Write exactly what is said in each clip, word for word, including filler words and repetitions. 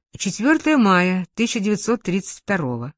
четвёртое мая тысяча девятьсот тридцать второго.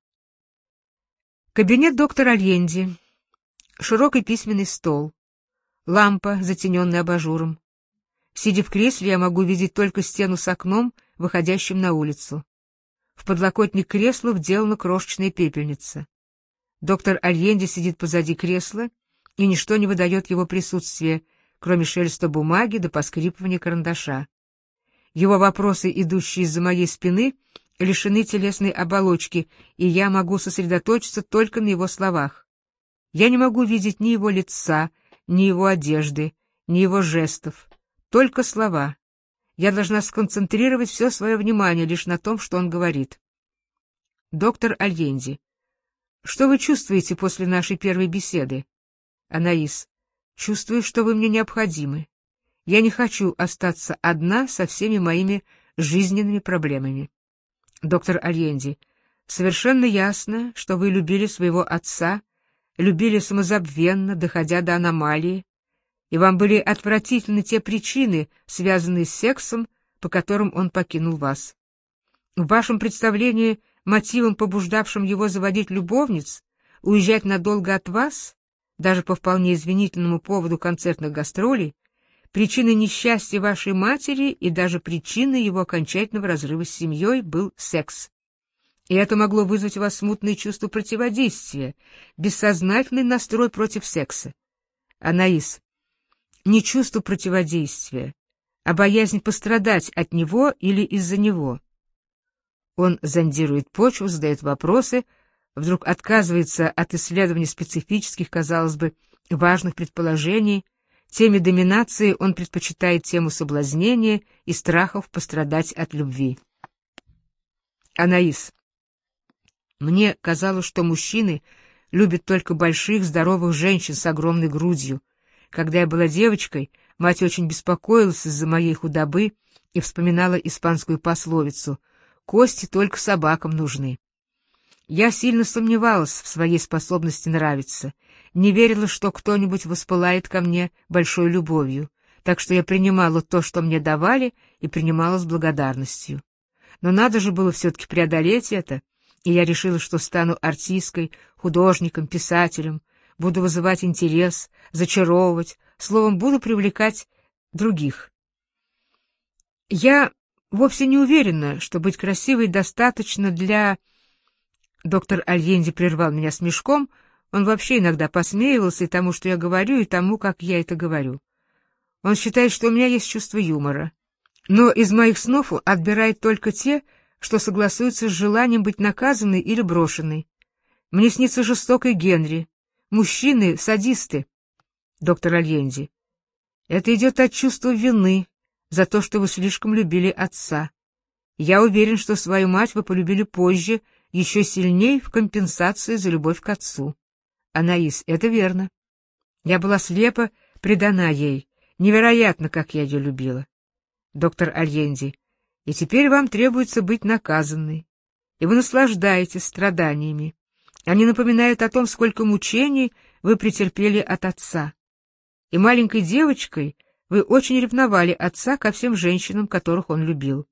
Кабинет доктора Альенди. Широкий письменный стол. Лампа, затененная абажуром. Сидя в кресле, я могу видеть только стену с окном, выходящим на улицу. В подлокотник кресла вделана крошечная пепельница. Доктор Альенди сидит позади кресла, и ничто не выдает его присутствия, кроме шелеста бумаги до поскрипывания карандаша. Его вопросы, идущие из-за моей спины, лишены телесной оболочки, и я могу сосредоточиться только на его словах. Я не могу видеть ни его лица, ни его одежды, ни его жестов, только слова. Я должна сконцентрировать все свое внимание лишь на том, что он говорит. Доктор Альенди. Что вы чувствуете после нашей первой беседы? Анаис. Чувствую, что вы мне необходимы. Я не хочу остаться одна со всеми моими жизненными проблемами. Доктор Альенди. Совершенно ясно, что вы любили своего отца, любили самозабвенно, доходя до аномалии, и вам были отвратительны те причины, связанные с сексом, по которым он покинул вас. В вашем представлении мотивом, побуждавшим его заводить любовниц, уезжать надолго от вас, даже по вполне извинительному поводу концертных гастролей, причиной несчастья вашей матери и даже причиной его окончательного разрыва с семьей был секс. И это могло вызвать у вас смутное чувство противодействия, бессознательный настрой против секса. Анаис. Не чувство противодействия, а боязнь пострадать от него или из-за него. Он зондирует почву, задает вопросы, вдруг отказывается от исследования специфических, казалось бы, важных предположений. Теме доминации он предпочитает тему соблазнения и страхов пострадать от любви. Анаис. Мне казалось, что мужчины любят только больших, здоровых женщин с огромной грудью. Когда я была девочкой, мать очень беспокоилась из-за моей худобы и вспоминала испанскую пословицу «Кости только собакам нужны». Я сильно сомневалась в своей способности нравиться, не верила, что кто-нибудь воспылает ко мне большой любовью, так что я принимала то, что мне давали, и принимала с благодарностью. Но надо же было все-таки преодолеть это, и я решила, что стану артисткой, художником, писателем, буду вызывать интерес, зачаровывать, словом, буду привлекать других. Я вовсе не уверена, что быть красивой достаточно для... Доктор Альенди прервал меня смешком, он вообще иногда посмеивался и тому, что я говорю, и тому, как я это говорю. Он считает, что у меня есть чувство юмора, но из моих снов отбирает только те, что согласуются с желанием быть наказанной или брошенной. Мне снится жестокий Генри, мужчины — садисты. Доктор Альенди. Это идет от чувства вины за то, что вы слишком любили отца. Я уверен, что свою мать вы полюбили позже, еще сильнее в компенсацию за любовь к отцу. Анаис, это верно. Я была слепо предана ей. Невероятно, как я ее любила. Доктор Альенди. И теперь вам требуется быть наказанной. И вы наслаждаетесь страданиями. Они напоминают о том, сколько мучений вы претерпели от отца. И маленькой девочкой вы очень ревновали отца ко всем женщинам, которых он любил.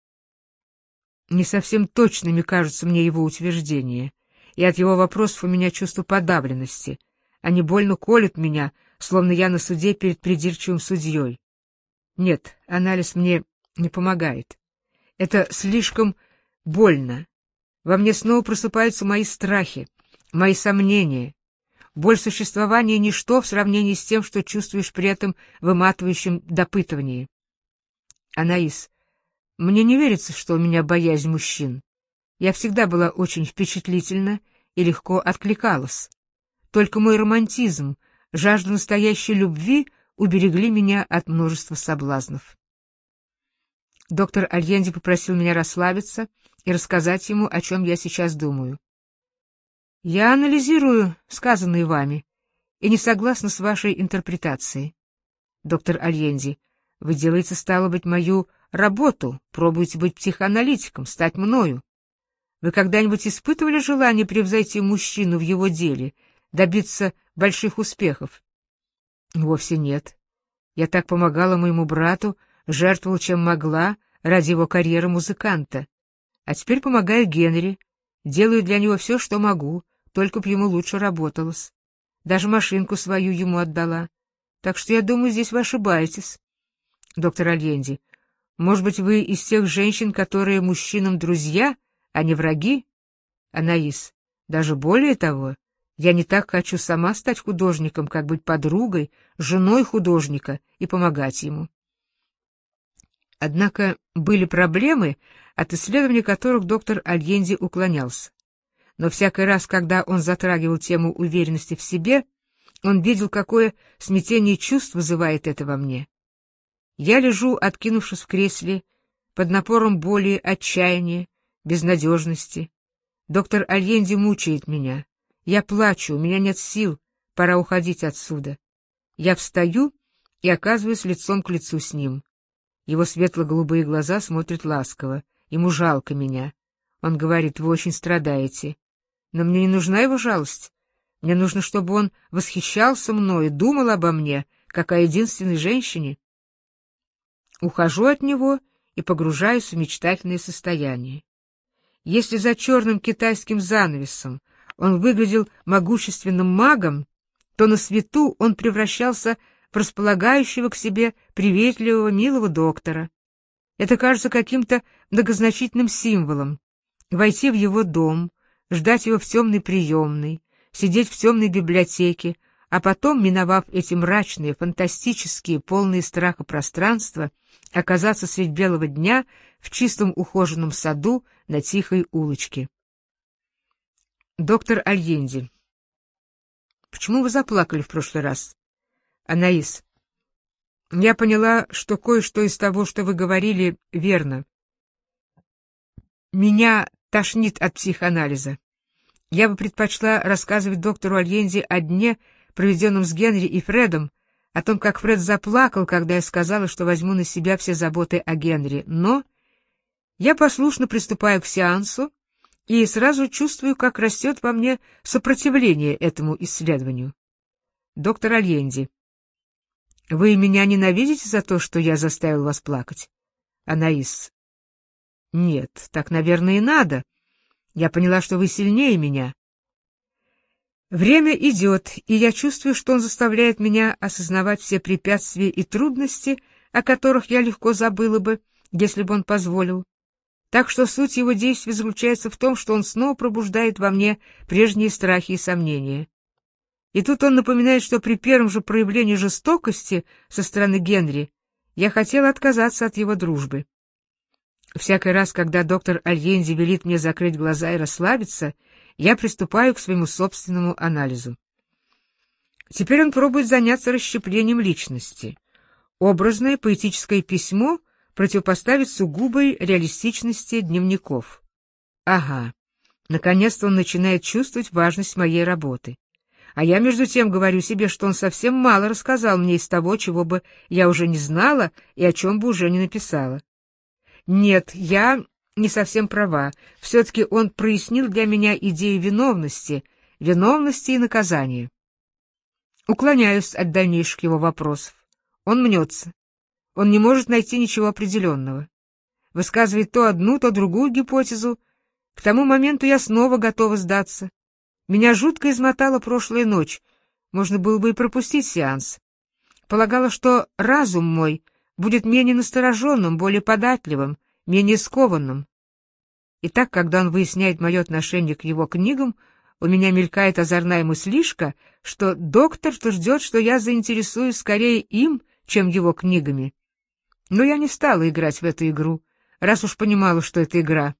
Не совсем точными кажутся мне его утверждения, и от его вопросов у меня чувство подавленности. Они больно колют меня, словно я на суде перед придирчивым судьей. Нет, анализ мне не помогает. Это слишком больно. Во мне снова просыпаются мои страхи, мои сомнения. Боль существования — ничто в сравнении с тем, что чувствуешь при этом выматывающем допытывании. Анаис. Мне не верится, что у меня боязнь мужчин. Я всегда была очень впечатлительна и легко откликалась. Только мой романтизм, жажда настоящей любви уберегли меня от множества соблазнов. Доктор Альенди попросил меня расслабиться и рассказать ему, о чем я сейчас думаю. Я анализирую сказанное вами и не согласна с вашей интерпретацией. Доктор Альенди, вы делаете, стало быть, мою работу, пробуете быть психоаналитиком, стать мною. Вы когда-нибудь испытывали желание превзойти мужчину в его деле, добиться больших успехов? Вовсе нет. Я так помогала моему брату, жертвовала чем могла ради его карьеры музыканта. А теперь помогаю Генри, делаю для него все, что могу, только б ему лучше работалось. Даже машинку свою ему отдала. Так что я думаю, здесь вы ошибаетесь. Доктор Альенди, может быть, вы из тех женщин, которые мужчинам друзья, а не враги? Анаис, даже более того, я не так хочу сама стать художником, как быть подругой, женой художника и помогать ему. Однако были проблемы, от исследования которых доктор Альенди уклонялся. Но всякий раз, когда он затрагивал тему уверенности в себе, он видел, какое смятение чувств вызывает это во мне. Я лежу, откинувшись в кресле, под напором боли, отчаяния, безнадежности. Доктор Альенди мучает меня. Я плачу, у меня нет сил, пора уходить отсюда. Я встаю и оказываюсь лицом к лицу с ним. Его светло-голубые глаза смотрят ласково, ему жалко меня. Он говорит: вы очень страдаете. Но мне не нужна его жалость. Мне нужно, чтобы он восхищался мною, думал обо мне, как о единственной женщине. Ухожу от него и погружаюсь в мечтательное состояние. Если за черным китайским занавесом он выглядел могущественным магом, то на свету он превращался в располагающего к себе приветливого, милого доктора. Это кажется каким-то многозначительным символом. Войти в его дом, ждать его в темной приемной, сидеть в темной библиотеке, а потом, миновав эти мрачные, фантастические, полные страха пространства, оказаться средь белого дня в чистом ухоженном саду на тихой улочке. Доктор Альенди, почему вы заплакали в прошлый раз? Анаис, я поняла, что кое-что из того, что вы говорили, верно. Меня тошнит от психоанализа. Я бы предпочла рассказывать доктору Альенди о дне, проведенном с Генри и Фредом, о том, как Фред заплакал, когда я сказала, что возьму на себя все заботы о Генри. Но я послушно приступаю к сеансу и сразу чувствую, как растет во мне сопротивление этому исследованию. Доктор Альенди, вы меня ненавидите за то, что я заставил вас плакать? Анаис, нет, так, наверное, и надо. Я поняла, что вы сильнее меня. Время идет, и я чувствую, что он заставляет меня осознавать все препятствия и трудности, о которых я легко забыла бы, если бы он позволил. Так что суть его действий заключается в том, что он снова пробуждает во мне прежние страхи и сомнения. И тут он напоминает, что при первом же проявлении жестокости со стороны Генри я хотела отказаться от его дружбы. Всякий раз, когда доктор Альенди велит мне закрыть глаза и расслабиться, я приступаю к своему собственному анализу. Теперь он пробует заняться расщеплением личности. Образное поэтическое письмо противопоставить сугубой реалистичности дневников. Ага, наконец-то он начинает чувствовать важность моей работы. А я между тем говорю себе, что он совсем мало рассказал мне из того, чего бы я уже не знала и о чем бы уже не написала. Нет, я не совсем права. Все-таки он прояснил для меня идею виновности, виновности и наказания. Уклоняюсь от дальнейших его вопросов. Он мнется. Он не может найти ничего определенного. Высказывает то одну, то другую гипотезу. К тому моменту я снова готова сдаться. Меня жутко измотала прошлая ночь. Можно было бы и пропустить сеанс. Полагала, что разум мой будет менее настороженным, более податливым, менее скованным. И так, когда он выясняет мое отношение к его книгам, у меня мелькает озорная мыслишка, что доктор-то ждет, что я заинтересуюсь скорее им, чем его книгами. Но я не стала играть в эту игру, раз уж понимала, что это игра.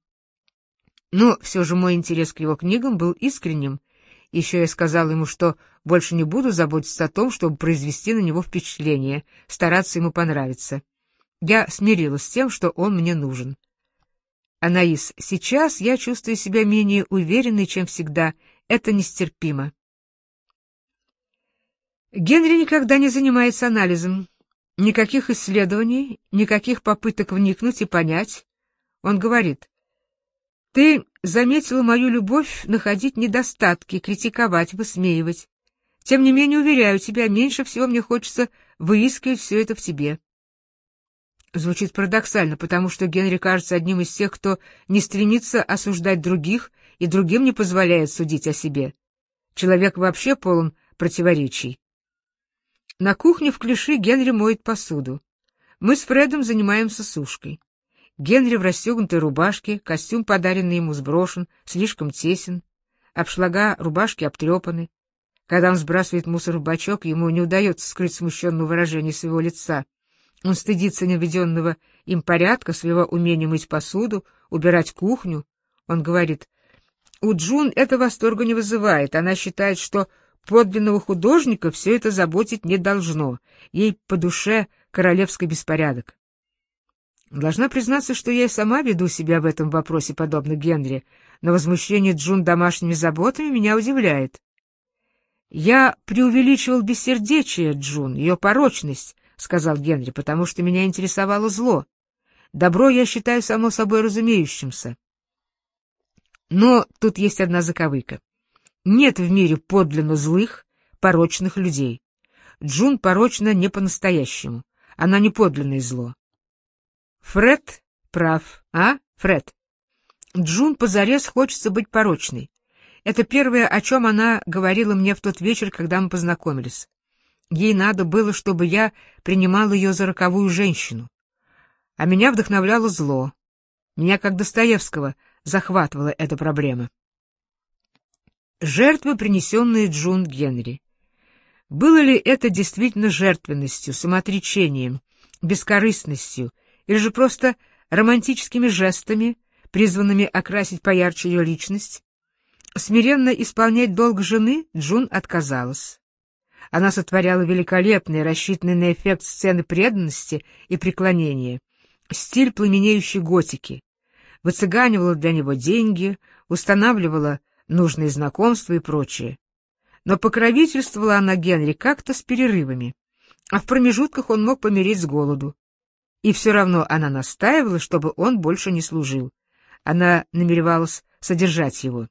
Но все же мой интерес к его книгам был искренним. Еще я сказала ему, что больше не буду заботиться о том, чтобы произвести на него впечатление, стараться ему понравиться. Я смирилась с тем, что он мне нужен. Анаис, сейчас я чувствую себя менее уверенной, чем всегда. Это нестерпимо. Генри никогда не занимается анализом. Никаких исследований, никаких попыток вникнуть и понять. Он говорит: «Ты заметила мою любовь находить недостатки, критиковать, высмеивать. Тем не менее, уверяю тебя, меньше всего мне хочется выискивать все это в тебе». Звучит парадоксально, потому что Генри кажется одним из тех, кто не стремится осуждать других и другим не позволяет судить о себе. Человек вообще полон противоречий. На кухне в Клиши Генри моет посуду. Мы с Фредом занимаемся сушкой. Генри в расстегнутой рубашке, костюм, подаренный ему, сброшен, слишком тесен, обшлага рубашки обтрепаны. Когда он сбрасывает мусор в бачок, ему не удается скрыть смущенное выражение своего лица. Он стыдится наведенного им порядка, своего умения мыть посуду, убирать кухню. Он говорит: «У Джун это восторга не вызывает. Она считает, что подлинного художника все это заботить не должно. Ей по душе королевский беспорядок». Должна признаться, что я и сама веду себя в этом вопросе подобно Генри, но возмущение Джун домашними заботами меня удивляет. «Я преувеличивал бессердечие Джун, ее порочность», — сказал Генри, — «потому что меня интересовало зло. Добро я считаю само собой разумеющимся. Но тут есть одна заковыка. Нет в мире подлинно злых, порочных людей. Джун порочна не по-настоящему. Она не подлинное зло». Фред прав, а, Фред? Джун позарез хочется быть порочной. Это первое, о чем она говорила мне в тот вечер, когда мы познакомились. Ей надо было, чтобы я принимал ее за роковую женщину. А меня вдохновляло зло. Меня, как Достоевского, захватывала эта проблема. Жертвы, принесенные Джун Генри. Было ли это действительно жертвенностью, самоотречением, бескорыстностью, или же просто романтическими жестами, призванными окрасить поярче ее личность? Смиренно исполнять долг жены Джун отказалась. Она сотворяла великолепные, рассчитанные на эффект сцены преданности и преклонения, стиль пламенеющей готики, выцыганивала для него деньги, устанавливала нужные знакомства и прочее. Но покровительствовала она Генри как-то с перерывами, а в промежутках он мог помереть с голоду. И все равно она настаивала, чтобы он больше не служил. Она намеревалась содержать его.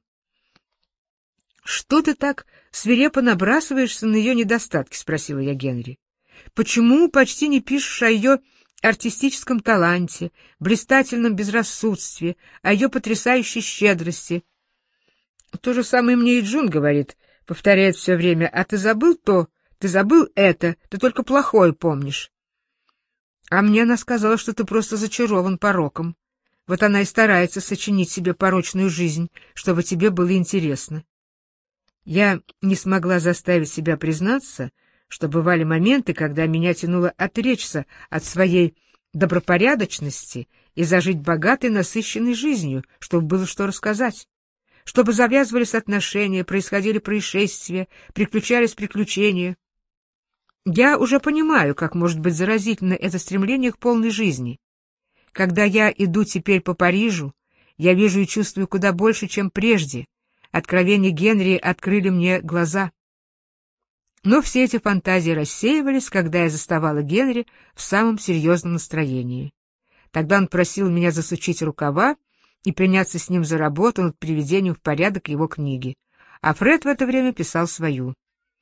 «Что ты так свирепо набрасываешься на ее недостатки?» — спросила я Генри. «Почему почти не пишешь о ее артистическом таланте, блистательном безрассудстве, о ее потрясающей щедрости?» «То же самое мне и Джун говорит», — повторяет все время. «А ты забыл то, ты забыл это, ты только плохое помнишь». А мне она сказала, что ты просто зачарован пороком. Вот она и старается сочинить себе порочную жизнь, чтобы тебе было интересно. Я не смогла заставить себя признаться, что бывали моменты, когда меня тянуло отречься от своей добропорядочности и зажить богатой, насыщенной жизнью, чтобы было что рассказать, чтобы завязывались отношения, происходили происшествия, приключались приключения. Я уже понимаю, как может быть заразительно это стремление к полной жизни. Когда я иду теперь по Парижу, я вижу и чувствую куда больше, чем прежде. Откровения Генри открыли мне глаза. Но все эти фантазии рассеивались, когда я заставала Генри в самом серьезном настроении. Тогда он просил меня засучить рукава и приняться с ним за работу над приведением в порядок его книги, а Фред в это время писал свою.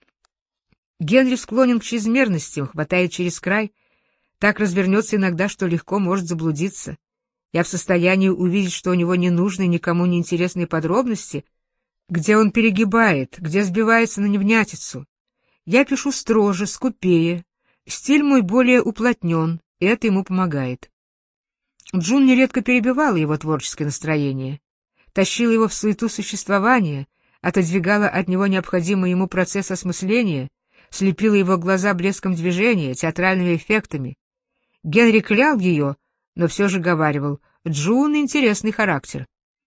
Генри склонен к чрезмерностям, хватает через край, так развернется иногда, что легко может заблудиться. Я в состоянии увидеть, что у него ненужные, никому не интересные подробности, где он перегибает, где сбивается на невнятицу. Я пишу строже, скупее, стиль мой более уплотнен, и это ему помогает. Джун нередко перебивала его творческое настроение, тащила его в суету существования, отодвигала от него необходимый ему процесс осмысления, слепила его глаза блеском движения, театральными эффектами. Генри клял ее, но все же говаривал: «Джун — интересный характер».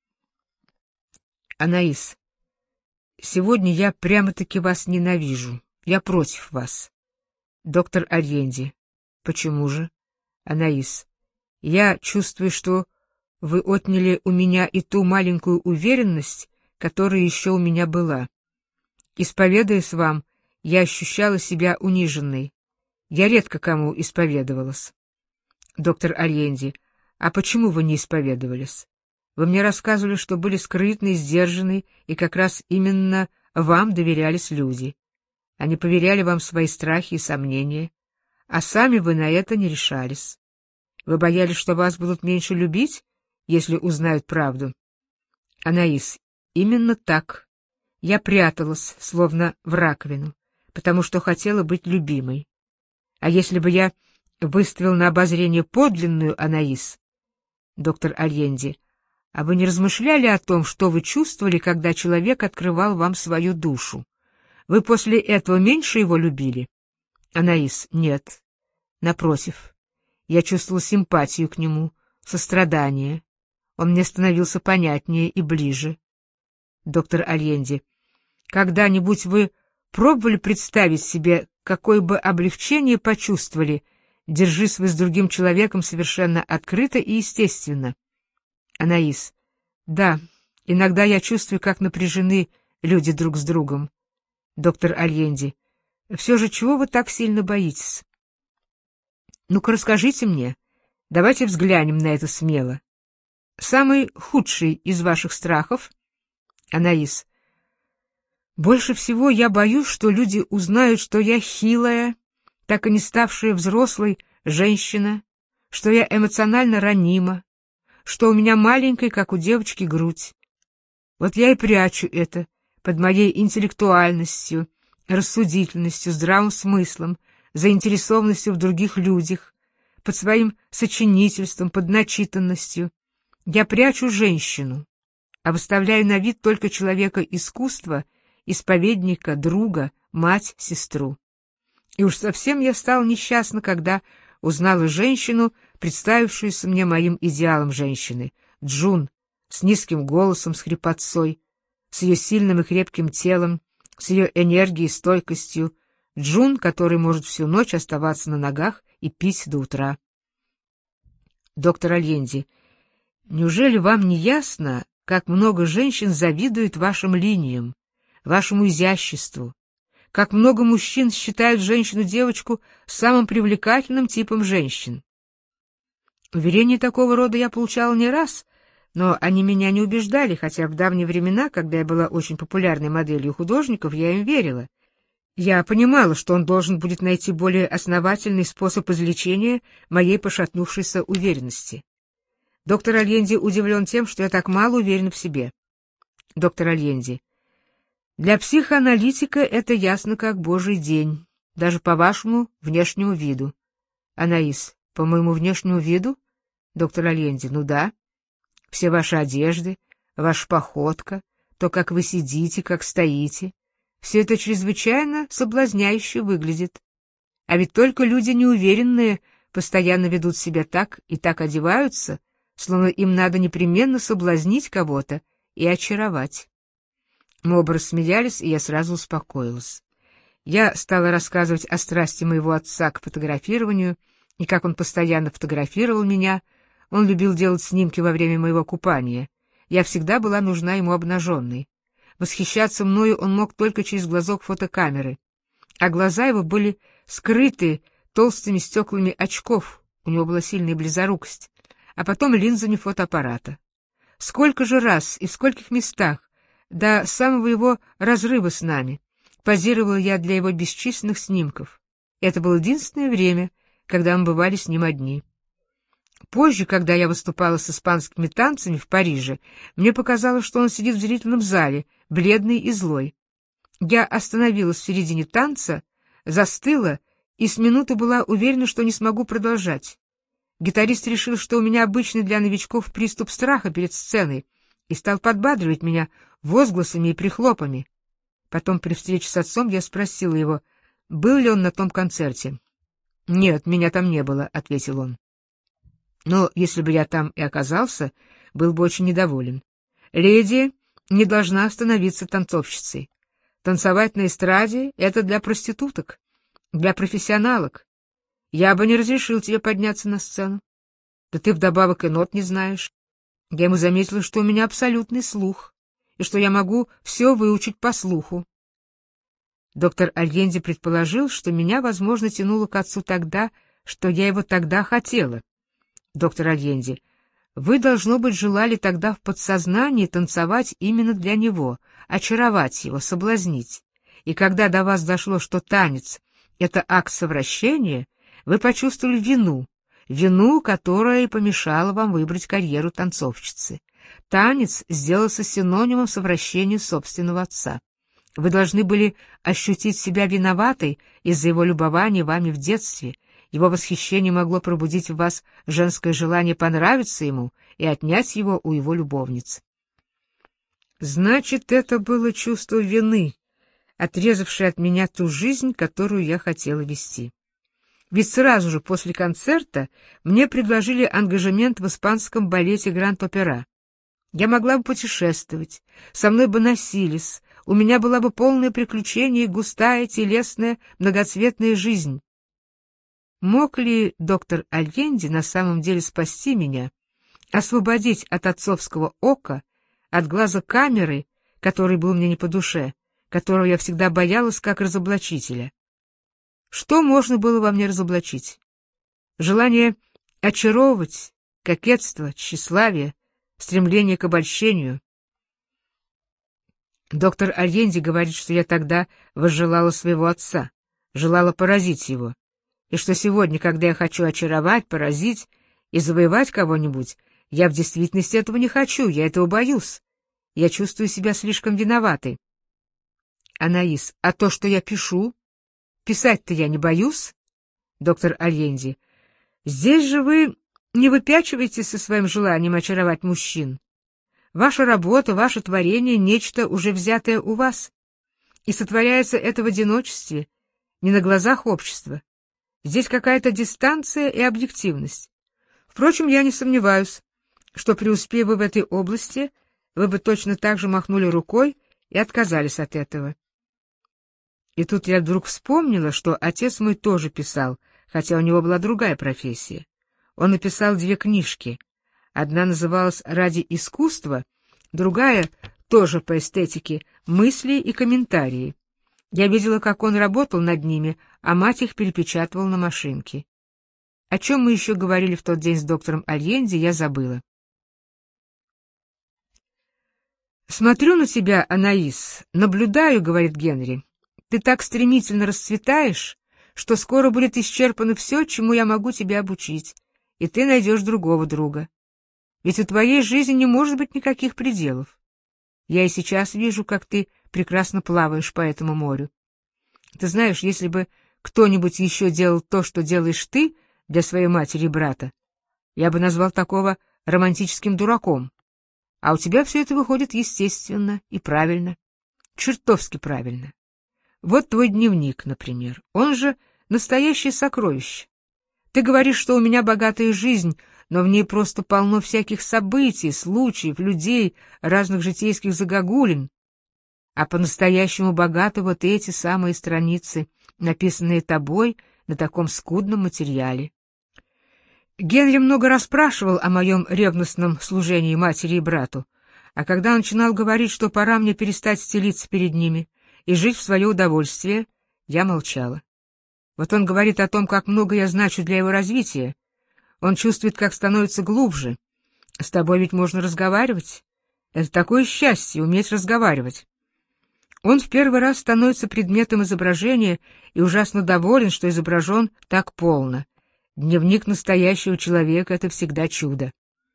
«Анаис, сегодня я прямо-таки вас ненавижу. Я против вас». Доктор Арьенди. «Почему же?» Анаис. «Я чувствую, что вы отняли у меня и ту маленькую уверенность, которая еще у меня была. Исповедуясь вам, я ощущала себя униженной. Я редко кому исповедовалась». Доктор Арьенди. «А почему вы не исповедовались? Вы мне рассказывали, что были скрытны, сдержаны, и как раз именно вам доверялись люди. Они поверяли вам свои страхи и сомнения, а сами вы на это не решались. Вы боялись, что вас будут меньше любить, если узнают правду? Анаис: именно так. Я пряталась, словно в раковину, потому что хотела быть любимой. А если бы я выставил на обозрение подлинную Анаис? Доктор Альенди: а вы не размышляли о том, что вы чувствовали, когда человек открывал вам свою душу? Вы после этого меньше его любили? Анаис: нет. Напротив, я чувствовал симпатию к нему, сострадание. Он мне становился понятнее и ближе. Доктор Альенди: когда-нибудь вы пробовали представить себе, какое бы облегчение почувствовали, держись вы с другим человеком совершенно открыто и естественно? Анаис: да, иногда я чувствую, как напряжены люди друг с другом. Доктор Альенди: все же чего вы так сильно боитесь? Ну-ка расскажите мне, давайте взглянем на это смело. Самый худший из ваших страхов? Анаис: больше всего я боюсь, что люди узнают, что я хилая, так и не ставшая взрослой женщина, что я эмоционально ранима, что у меня маленькая, как у девочки, грудь. Вот я и прячу это под моей интеллектуальностью, рассудительностью, здравым смыслом, заинтересованностью в других людях, под своим сочинительством, под начитанностью. Я прячу женщину, а выставляю на вид только человека искусства, исповедника, друга, мать, сестру. И уж совсем я стала несчастна, когда узнала женщину, представившуюся мне моим идеалом женщины, Джун, с низким голосом, с хрипотцой, с ее сильным и крепким телом, с ее энергией и стойкостью, Джун, который может всю ночь оставаться на ногах и пить до утра. Доктор Альенди: неужели вам не ясно, как много женщин завидуют вашим линиям, вашему изяществу, как много мужчин считают женщину-девочку самым привлекательным типом женщин? Уверения такого рода я получала не раз, но они меня не убеждали, хотя в давние времена, когда я была очень популярной моделью художников, я им верила. Я понимала, что он должен будет найти более основательный способ излечения моей пошатнувшейся уверенности. Доктор Альенди удивлен тем, что я так мало уверена в себе. Доктор Альенди: для психоаналитика это ясно как божий день, даже по вашему внешнему виду. Анаис: по моему внешнему виду? Доктор Альенди: ну да. Все ваши одежды, ваша походка, то, как вы сидите, как стоите, все это чрезвычайно соблазняюще выглядит. А ведь только люди неуверенные постоянно ведут себя так и так одеваются, словно им надо непременно соблазнить кого-то и очаровать. Мы оба рассмеялись, и я сразу успокоилась. Я стала рассказывать о страсти моего отца к фотографированию, и как он постоянно фотографировал меня. Он любил делать снимки во время моего купания. Я всегда была нужна ему обнаженной. Восхищаться мною он мог только через глазок фотокамеры, а глаза его были скрыты толстыми стеклами очков, у него была сильная близорукость, а потом линзами фотоаппарата. Сколько же раз и в скольких местах, до самого его разрыва с нами, позировала я для его бесчисленных снимков. Это было единственное время, когда мы бывали с ним одни. Позже, когда я выступала с испанскими танцами в Париже, мне показалось, что он сидит в зрительном зале, бледный и злой. Я остановилась в середине танца, застыла и с минуты была уверена, что не смогу продолжать. Гитарист решил, что у меня обычный для новичков приступ страха перед сценой, и стал подбадривать меня возгласами и прихлопами. Потом при встрече с отцом я спросила его, был ли он на том концерте. «Нет, меня там не было», — ответил он. Но если бы я там и оказался, был бы очень недоволен. Леди не должна становиться танцовщицей. Танцевать на эстраде — это для проституток, для профессионалок. Я бы не разрешил тебе подняться на сцену. Да ты вдобавок и нот не знаешь. Я ему заметила, что у меня абсолютный слух, и что я могу все выучить по слуху. Доктор Альенди предположил, что меня, возможно, тянуло к отцу тогда, что я его тогда хотела. Доктор Альенди: вы, должно быть, желали тогда в подсознании танцевать именно для него, очаровать его, соблазнить. И когда до вас дошло, что танец — это акт совращения, вы почувствовали вину, вину, которая и помешала вам выбрать карьеру танцовщицы. Танец сделался синонимом совращения собственного отца. Вы должны были ощутить себя виноватой из-за его любования вами в детстве. Его восхищение могло пробудить в вас женское желание понравиться ему и отнять его у его любовниц. Значит, это было чувство вины, отрезавшее от меня ту жизнь, которую я хотела вести. Ведь сразу же после концерта мне предложили ангажемент в испанском балете Гранд-Опера. Я могла бы путешествовать, со мной бы носились, у меня была бы полное приключение и густая, телесная, многоцветная жизнь. Мог ли доктор Альенди на самом деле спасти меня, освободить от отцовского ока, от глаза камеры, который был мне не по душе, которого я всегда боялась как разоблачителя? Что можно было во мне разоблачить? Желание очаровывать, кокетство, тщеславие, стремление к обольщению. Доктор Альенди говорит, что я тогда возжелала своего отца, желала поразить его, и что сегодня, когда я хочу очаровать, поразить и завоевать кого-нибудь, я в действительности этого не хочу, я этого боюсь. Я чувствую себя слишком виноватой. Анаис, а то, что я пишу? Писать-то я не боюсь? Доктор Альенди, здесь же вы не выпячиваетесь со своим желанием очаровать мужчин. Ваша работа, ваше творение — нечто уже взятое у вас, и сотворяется это в одиночестве, не на глазах общества. Здесь какая-то дистанция и объективность. Впрочем, я не сомневаюсь, что, преуспев вы в этой области, вы бы точно так же махнули рукой и отказались от этого. И тут я вдруг вспомнила, что отец мой тоже писал, хотя у него была другая профессия. Он написал две книжки. Одна называлась «Ради искусства», другая, тоже по эстетике, «Мысли и комментарии». Я видела, как он работал над ними, а мать их перепечатывала на машинке. О чем мы еще говорили в тот день с доктором Альенди, я забыла. «Смотрю на тебя, Анаис, наблюдаю, — говорит Генри, — ты так стремительно расцветаешь, что скоро будет исчерпано все, чему я могу тебя обучить, и ты найдешь другого друга. Ведь у твоей жизни не может быть никаких пределов. Я и сейчас вижу, как ты прекрасно плаваешь по этому морю. Ты знаешь, если бы кто-нибудь еще делал то, что делаешь ты для своей матери и брата, я бы назвал такого романтическим дураком. А у тебя все это выходит естественно и правильно, чертовски правильно. Вот твой дневник, например, он же настоящее сокровище. Ты говоришь, что у меня богатая жизнь, но в ней просто полно всяких событий, случаев, людей, разных житейских загогулин. А по-настоящему богаты вот эти самые страницы, написанные тобой на таком скудном материале. Генри много раз спрашивал о моем ревностном служении матери и брату, а когда начинал говорить, что пора мне перестать стелиться перед ними и жить в свое удовольствие, я молчала. Вот он говорит о том, как много я значу для его развития. Он чувствует, как становится глубже. С тобой ведь можно разговаривать. Это такое счастье — уметь разговаривать. Он в первый раз становится предметом изображения и ужасно доволен, что изображен так полно. Дневник настоящего человека — это всегда чудо.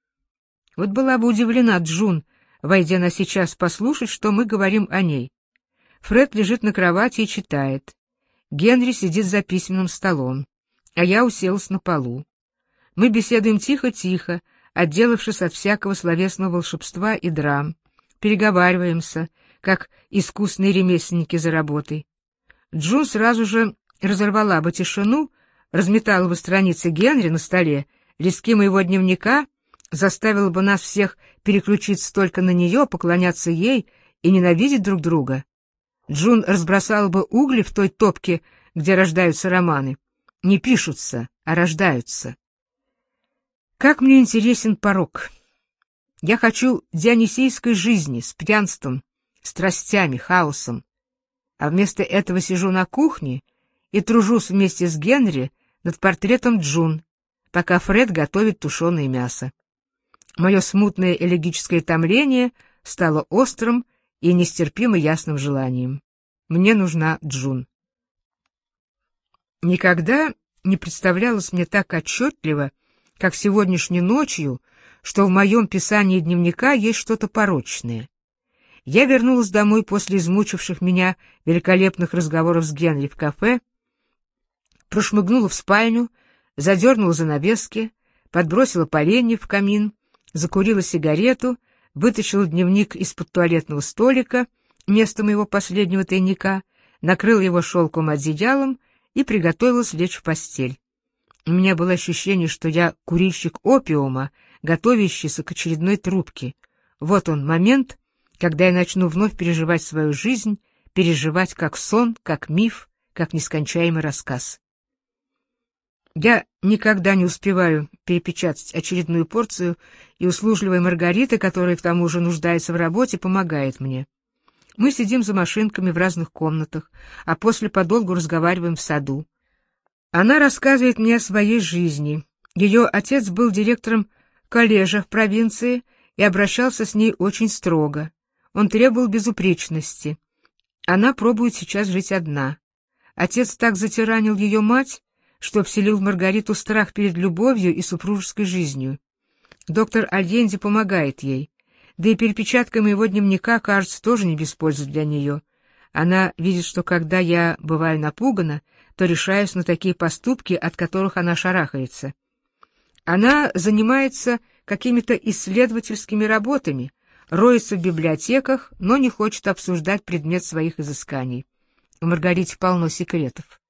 Вот была бы удивлена Джун, войдя на сейчас послушать, что мы говорим о ней. Фред лежит на кровати и читает. Генри сидит за письменным столом, а я уселась на полу. Мы беседуем тихо-тихо, отделавшись от всякого словесного волшебства и драм, переговариваемся, как искусные ремесленники за работой. Джун сразу же разорвала бы тишину, разметала бы страницы Генри на столе, листки моего дневника, заставила бы нас всех переключиться только на нее, поклоняться ей и ненавидеть друг друга. Джун разбросала бы угли в той топке, где рождаются романы. Не пишутся, а рождаются. Как мне интересен порок. Я хочу дионисийской жизни с пьянством, страстями, хаосом. А вместо этого сижу на кухне и тружусь вместе с Генри над портретом Джун, пока Фред готовит тушеное мясо. Мое смутное элегическое томление стало острым и нестерпимо ясным желанием. Мне нужна Джун. Никогда не представлялось мне так отчетливо, как сегодняшней ночью, что в моем писании дневника есть что-то порочное. Я вернулась домой после измучивших меня великолепных разговоров с Генри в кафе, прошмыгнула в спальню, задернула занавески, подбросила поленья в камин, закурила сигарету, вытащила дневник из-под туалетного столика, место моего последнего тайника, накрыла его шелковым одеялом и приготовилась лечь в постель. У меня было ощущение, что я курильщик опиума, готовящийся к очередной трубке. Вот он момент, когда я начну вновь переживать свою жизнь, переживать как сон, как миф, как нескончаемый рассказ. Я никогда не успеваю перепечатать очередную порцию, и услужливая Маргарита, которая к тому же нуждается в работе, помогает мне. Мы сидим за машинками в разных комнатах, а после подолгу разговариваем в саду. Она рассказывает мне о своей жизни. Ее отец был директором колледжа в провинции и обращался с ней очень строго. Он требовал безупречности. Она пробует сейчас жить одна. Отец так затиранил ее мать, что вселил в Маргариту страх перед любовью и супружеской жизнью. Доктор Альенди помогает ей. Да и перепечатка моего дневника, кажется, тоже не без пользы для нее. Она видит, что когда я бываю напугана, то решаюсь на такие поступки, от которых она шарахается. Она занимается какими-то исследовательскими работами, роется в библиотеках, но не хочет обсуждать предмет своих изысканий. У Маргарите полно секретов.